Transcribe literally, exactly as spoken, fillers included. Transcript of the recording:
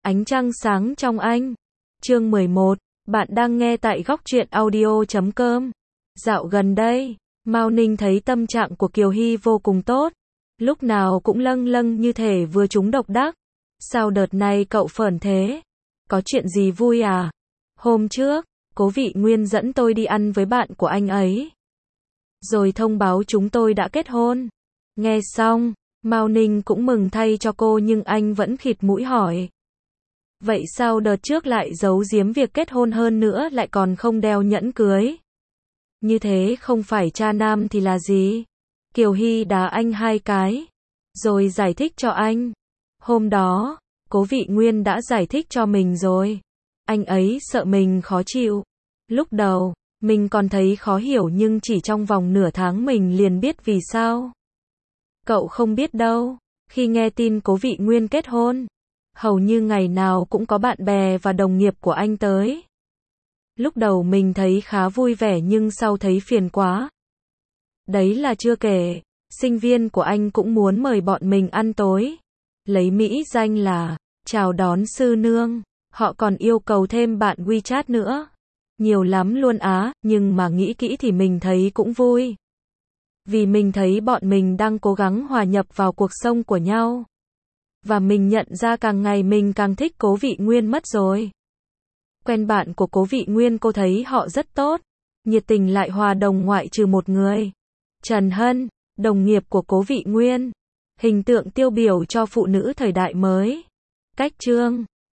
Ánh trăng sáng trong anh. Chương mười một. Bạn đang nghe tại góc truyện audio chấm com. Dạo gần đây, Mao Ninh thấy tâm trạng của Kiều Hy vô cùng tốt. Lúc nào cũng lâng lâng như thể vừa trúng độc đắc. Sao đợt này cậu phởn thế? Có chuyện gì vui à? Hôm trước, Cố Vị Nguyên dẫn tôi đi ăn với bạn của anh ấy. Rồi thông báo chúng tôi đã kết hôn. Nghe xong, Mao Ninh cũng mừng thay cho cô nhưng anh vẫn khịt mũi hỏi. Vậy sao đợt trước lại giấu giếm việc kết hôn hơn nữa lại còn không đeo nhẫn cưới? Như thế không phải cha nam thì là gì? Kiều Hy đá anh hai cái, rồi giải thích cho anh. Hôm đó, Cố Vị Nguyên đã giải thích cho mình rồi. Anh ấy sợ mình khó chịu. Lúc đầu, mình còn thấy khó hiểu nhưng chỉ trong vòng nửa tháng mình liền biết vì sao. Cậu không biết đâu, khi nghe tin Cố Vị Nguyên kết hôn, hầu như ngày nào cũng có bạn bè và đồng nghiệp của anh tới. Lúc đầu mình thấy khá vui vẻ nhưng sau thấy phiền quá. Đấy là chưa kể, sinh viên của anh cũng muốn mời bọn mình ăn tối. Lấy mỹ danh là chào đón sư nương, họ còn yêu cầu thêm bạn WeChat nữa. Nhiều lắm luôn á, nhưng mà nghĩ kỹ thì mình thấy cũng vui. Vì mình thấy bọn mình đang cố gắng hòa nhập vào cuộc sống của nhau. Và mình nhận ra càng ngày mình càng thích Cố Vị Nguyên mất rồi. Quen bạn của Cố Vị Nguyên cô thấy họ rất tốt, nhiệt tình lại hòa đồng ngoại trừ một người. Trần Hân, đồng nghiệp của Cố Vị Nguyên. Hình tượng tiêu biểu cho phụ nữ thời đại mới. Cách trương,